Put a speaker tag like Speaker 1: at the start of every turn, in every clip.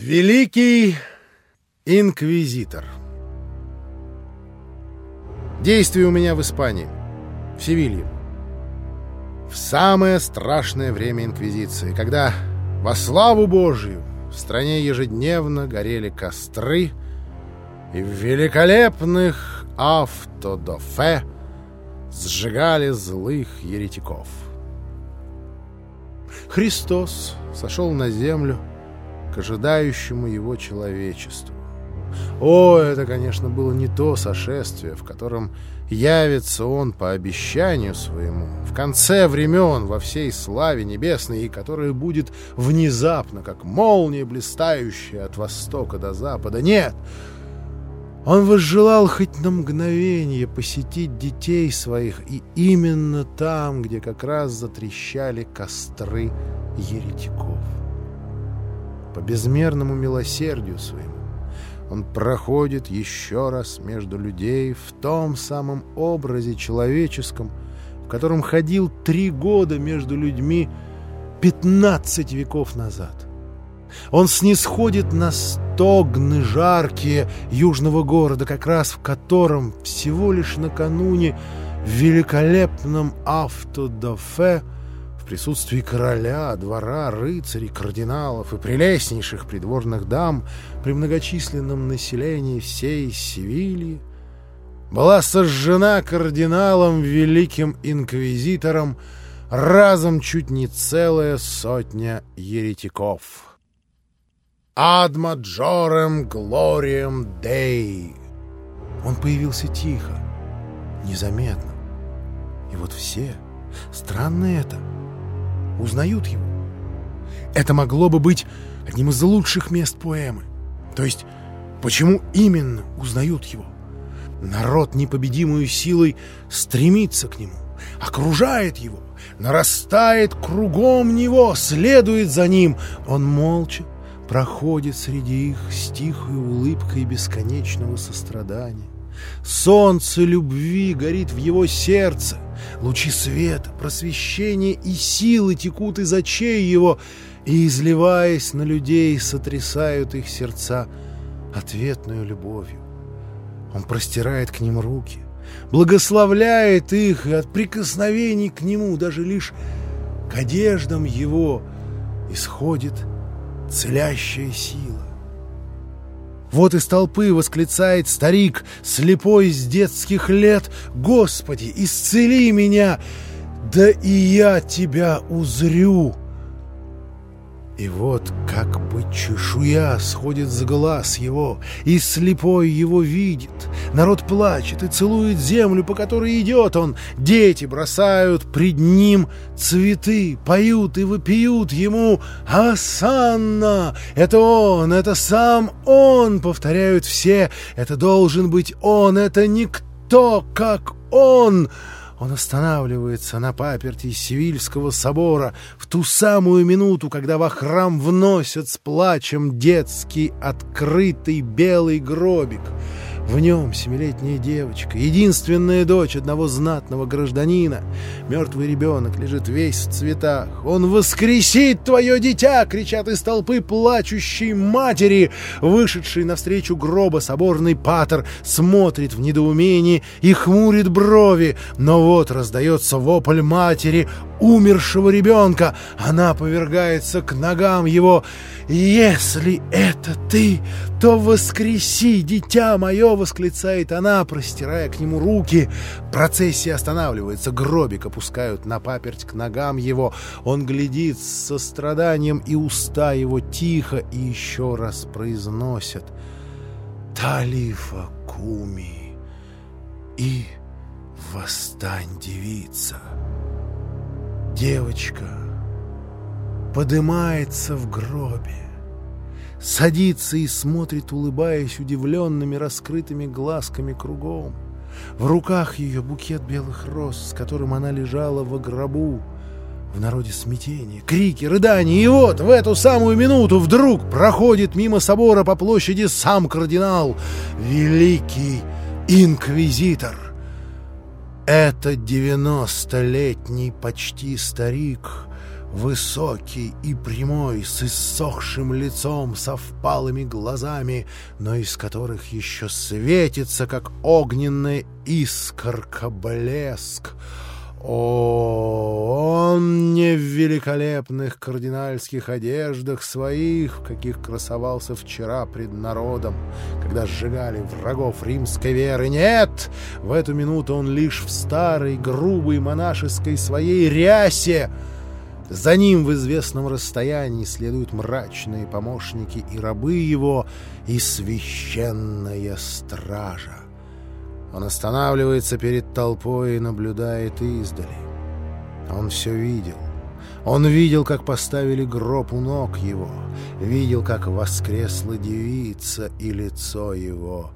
Speaker 1: Великий инквизитор. Действие у меня в Испании, в Севилье. В самое страшное время инквизиции, когда во славу Божию в стране ежедневно горели костры, и в великолепных автодафе сжигали злых еретиков. Христос сошел на землю к ожидающему его человечеству. О, это, конечно, было не то сошествие, в котором явится он по обещанию своему в конце времен во всей славе небесной, и которое будет внезапно, как молния, блистающая от востока до запада. Нет! Он возжелал хоть на мгновение посетить детей своих, и именно там, где как раз затрещали костры еретиков. По безмерному милосердию своему он проходит еще раз между людей в том самом образе человеческом, в котором ходил 3 года между людьми 15 веков назад. Он снисходит на стогны жаркие южного города, как раз в котором всего лишь накануне в великолепном автодафе в присутствии короля, двора, рыцарей, кардиналов и прелестнейших придворных дам при многочисленном населении всей Севильи была сожжена кардиналом великим инквизитором разом чуть не целая сотня еретиков. «Ad majorem gloriam Dei». Он появился тихо, незаметно. И вот все, странно это, узнают его. Это могло бы быть одним из лучших мест поэмы. То есть, почему именно узнают его? Народ непобедимой силой стремится к нему, окружает его, нарастает кругом него, следует за ним. Он молча проходит среди их с тихой улыбкой бесконечного сострадания. Солнце любви горит в его сердце, лучи света, просвещения и силы текут из очей его и, изливаясь на людей, сотрясают их сердца ответную любовью. Он простирает к ним руки, благословляет их, и от прикосновений к нему, даже лишь к одеждам его, исходит целящая сила. Вот из толпы восклицает старик, слепой с детских лет: «Господи, исцели меня, да и я тебя узрю!» И вот как бы чешуя сходит с глаз его, и слепой его видит. Народ плачет и целует землю, по которой идет он. Дети бросают пред ним цветы, поют и вопиют ему: «Осанна! Это он! Это сам он!» Повторяют все: «Это должен быть он! Это никто, как он!» Он останавливается на паперти Севильского собора в ту самую минуту, когда во храм вносят с плачем детский открытый белый гробик. В нем 7-летняя девочка, единственная дочь одного знатного гражданина. Мертвый ребенок лежит весь в цветах. «Он воскресит твое дитя!» — кричат из толпы плачущей матери. Вышедший навстречу гроба соборный патер смотрит в недоумении и хмурит брови. Но вот раздается вопль матери умершего ребенка. Она повергается к ногам его: «Если это ты, то воскреси, дитя мое!» — восклицает она, простирая к нему руки. Процессия останавливается, гробик опускают на паперть к ногам его. Он глядит с состраданием, и уста его тихо и еще раз произносят: «Талифа куми» и «Восстань, девица». Девочка подымается в гробе, садится и смотрит, улыбаясь удивленными раскрытыми глазками кругом. В руках ее букет белых роз, с которым она лежала во гробу. В народе смятение, крики, рыдания. И вот в эту самую минуту вдруг проходит мимо собора по площади сам кардинал, великий инквизитор. Это 90-летний почти старик высокий и прямой, с иссохшим лицом, со впалыми глазами, но из которых еще светится, как огненная искорка, блеск. О, он не в великолепных кардинальских одеждах своих, в каких красовался вчера пред народом, когда сжигали врагов римской веры. Нет, в эту минуту он лишь в старой, грубой монашеской своей рясе. За ним в известном расстоянии следуют мрачные помощники и рабы его, и священная стража. Он останавливается перед толпой и наблюдает издали. Он все видел. Он видел, как поставили гроб у ног его, видел, как воскресла девица, и лицо его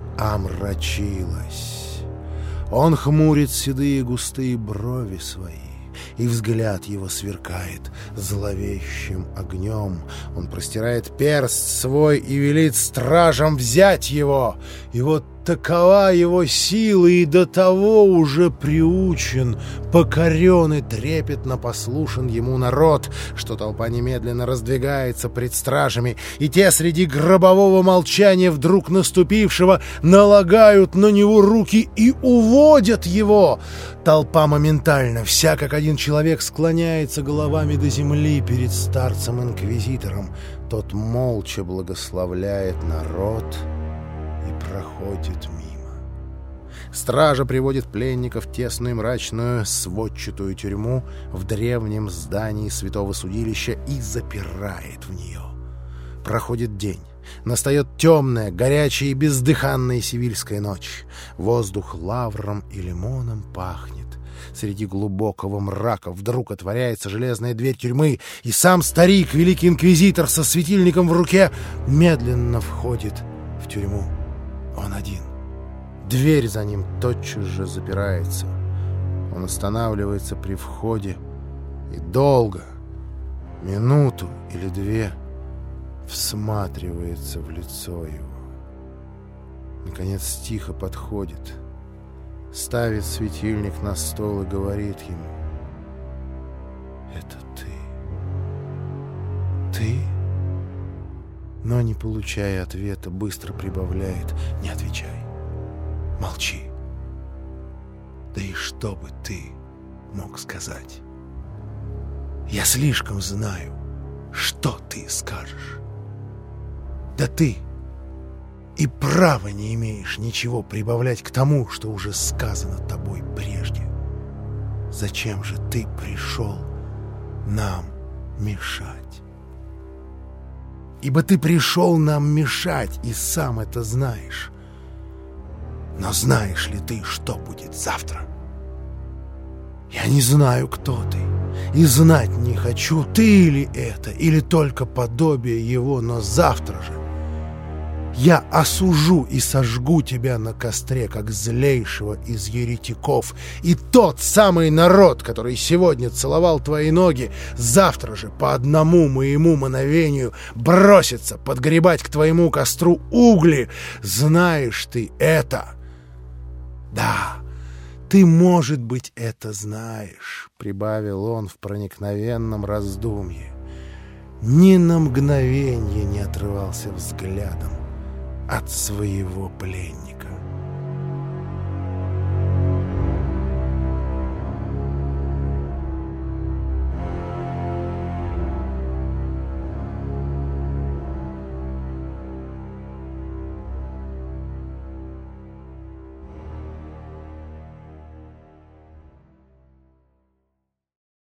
Speaker 1: омрачилось. Он хмурит седые густые брови свои, и взгляд его сверкает зловещим огнем. Он простирает перст свой и велит стражам взять его. И вот такова его сила, и до того уже приучен, покорен и трепетно послушен ему народ, что толпа немедленно раздвигается пред стражами, и те среди гробового молчания вдруг наступившего налагают на него руки и уводят его. Толпа моментально, вся как один человек, склоняется головами до земли перед старцем-инквизитором. Тот молча благословляет народ и проходит мимо. Стража приводит пленников в тесную мрачную сводчатую тюрьму в древнем здании святого судилища и запирает в нее. Проходит день. Настает темная, горячая и бездыханная сивильская ночь. Воздух лавром и лимоном пахнет. Среди глубокого мрака вдруг отворяется железная дверь тюрьмы, и сам старик, великий инквизитор со светильником в руке, медленно входит в тюрьму. Он один. Дверь за ним тотчас же запирается. Он останавливается при входе и долго, минуту или две, всматривается в лицо его. Наконец тихо подходит, ставит светильник на стол и говорит ему: «Это ты. Ты?» Но, не получая ответа, быстро прибавляет: «Не отвечай. Молчи. Да и что бы ты мог сказать? Я слишком знаю, что ты скажешь. Да ты и права не имеешь ничего прибавлять к тому, что уже сказано тобой прежде. Зачем же ты пришел нам мешать? Ибо ты пришел нам мешать, и сам это знаешь. Но знаешь ли ты, что будет завтра? Я не знаю, кто ты, и знать не хочу, ты ли это, или только подобие его, но завтра же я осужу и сожгу тебя на костре, как злейшего из еретиков, и тот самый народ, который сегодня целовал твои ноги, завтра же по одному моему мановению бросится подгребать к твоему костру угли. Знаешь ты это? Да, ты, может быть, это знаешь, — прибавил он в проникновенном раздумье. Ни на мгновенье не отрывался взглядом от своего пленника.